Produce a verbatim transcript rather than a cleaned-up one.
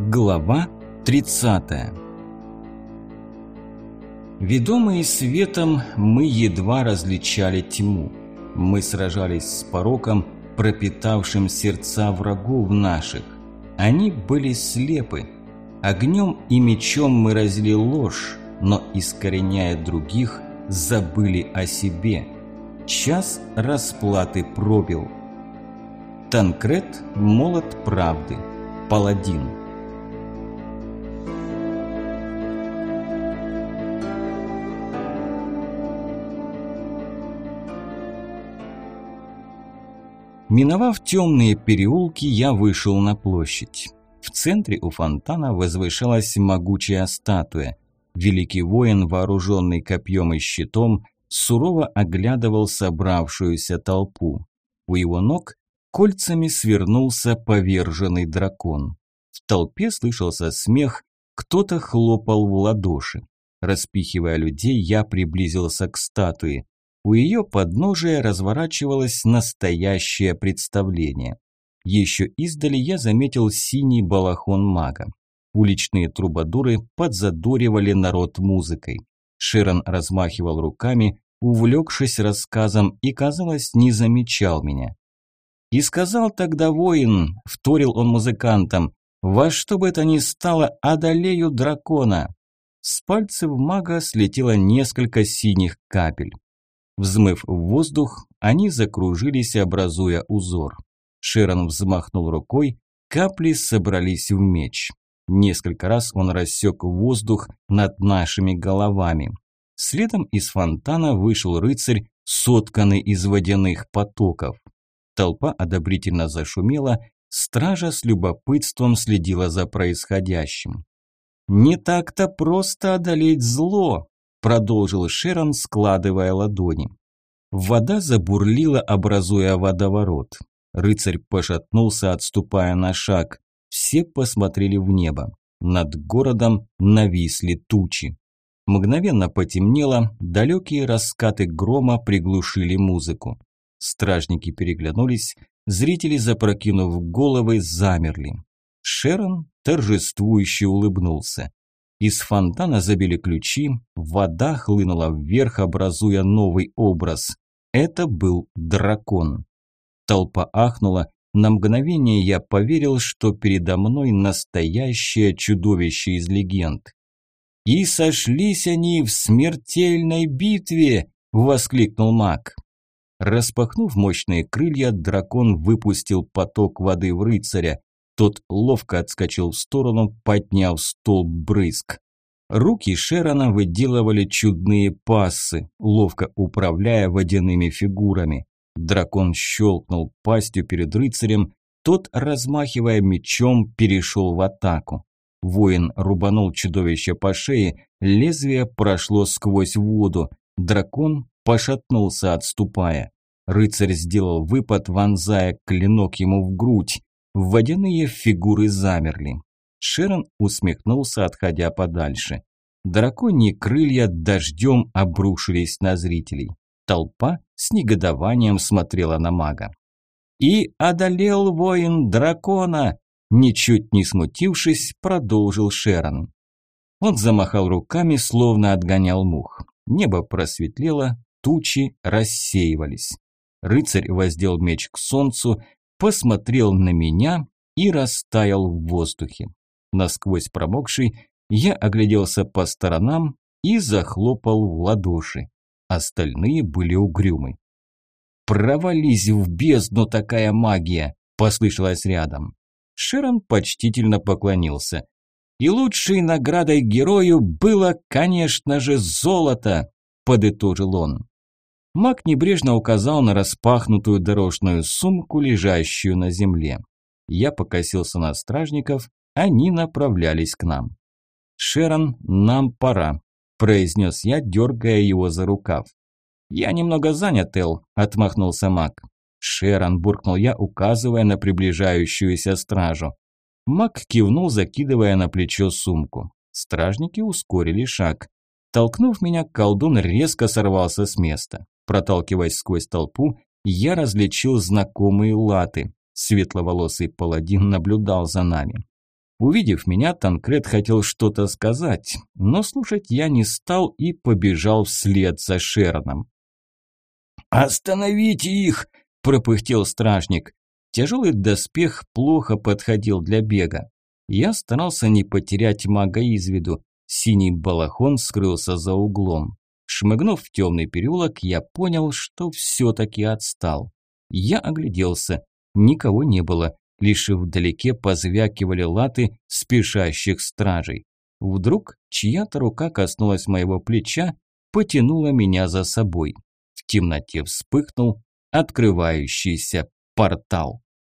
Глава тридцатая. Ведомые светом, мы едва различали тьму. Мы сражались с пороком, пропитавшим сердца врагов наших. Они были слепы. Огнем и мечом мы разили ложь, но, искореняя других, забыли о себе. Час расплаты пробил. Танкрет, молот правды, паладин. Миновав темные переулки, я вышел на площадь. В центре у фонтана возвышалась могучая статуя. Великий воин, вооруженный копьем и щитом, сурово оглядывал собравшуюся толпу. У его ног кольцами свернулся поверженный дракон. В толпе слышался смех, кто-то хлопал в ладоши. Распихивая людей, я приблизился к статуе. У ее подножия разворачивалось настоящее представление. Еще издали я заметил синий балахон мага. Уличные трубадуры подзадоривали народ музыкой. Шерон размахивал руками, увлекшись рассказом, и, казалось, не замечал меня. «И сказал тогда воин», – вторил он музыкантам, – «во что бы это ни стало, одолею дракона». С пальцев мага слетело несколько синих капель. Взмыв в воздух, они закружились, образуя узор. Шерон взмахнул рукой, капли собрались в меч. Несколько раз он рассек воздух над нашими головами. Следом из фонтана вышел рыцарь, сотканный из водяных потоков. Толпа одобрительно зашумела, стража с любопытством следила за происходящим. «Не так-то просто одолеть зло», – продолжил Шерон, складывая ладони. Вода забурлила, образуя водоворот. Рыцарь пошатнулся, отступая на шаг. Все посмотрели в небо. Над городом нависли тучи. Мгновенно потемнело, далекие раскаты грома приглушили музыку. Стражники переглянулись, зрители, запрокинув головы, замерли. Шерон торжествующе улыбнулся. Из фонтана забили ключи, вода хлынула вверх, образуя новый образ. Это был дракон. Толпа ахнула. На мгновение я поверил, что передо мной настоящее чудовище из легенд. «И сошлись они в смертельной битве!» – воскликнул маг. Распахнув мощные крылья, дракон выпустил поток воды в рыцаря. Тот ловко отскочил в сторону, подняв столб брызг. Руки Шерона выделывали чудные пассы, ловко управляя водяными фигурами. Дракон щелкнул пастью перед рыцарем, тот, размахивая мечом, перешел в атаку. Воин рубанул чудовище по шее, лезвие прошло сквозь воду. Дракон пошатнулся, отступая. Рыцарь сделал выпад, вонзая клинок ему в грудь. Водяные фигуры замерли. Шерон усмехнулся, отходя подальше. Драконьи крылья дождем обрушились на зрителей. Толпа с негодованием смотрела на мага. «И одолел воин дракона!» Ничуть не смутившись, продолжил Шерон. Он замахал руками, словно отгонял мух. Небо просветлело, тучи рассеивались. Рыцарь воздел меч к солнцу, посмотрел на меня и растаял в воздухе. Насквозь промокший, я огляделся по сторонам и захлопал в ладоши. Остальные были угрюмы. «Провались в бездну такая магия!» – послышалось рядом. Шерон почтительно поклонился. «И лучшей наградой герою было, конечно же, золото!» – подытожил он. Маг небрежно указал на распахнутую дорожную сумку, лежащую на земле. Я покосился на стражников, они направлялись к нам. «Шерон, нам пора», – произнес я, дергая его за рукав. «Я немного занят, Эл», – отмахнулся маг. «Шерон», – буркнул я, указывая на приближающуюся стражу. Маг кивнул, закидывая на плечо сумку. Стражники ускорили шаг. Толкнув меня, колдун резко сорвался с места. Проталкиваясь сквозь толпу, я различил знакомые латы. Светловолосый паладин наблюдал за нами. Увидев меня, Танкред хотел что-то сказать, но слушать я не стал и побежал вслед за Шероном. «Остановите их!» – пропыхтел стражник. Тяжелый доспех плохо подходил для бега. Я старался не потерять мага из виду. Синий балахон скрылся за углом. Шмыгнув в темный переулок, я понял, что все-таки отстал. Я огляделся. Никого не было. Лишь вдалеке позвякивали латы спешащих стражей. Вдруг чья-то рука коснулась моего плеча, потянула меня за собой. В темноте вспыхнул открывающийся портал.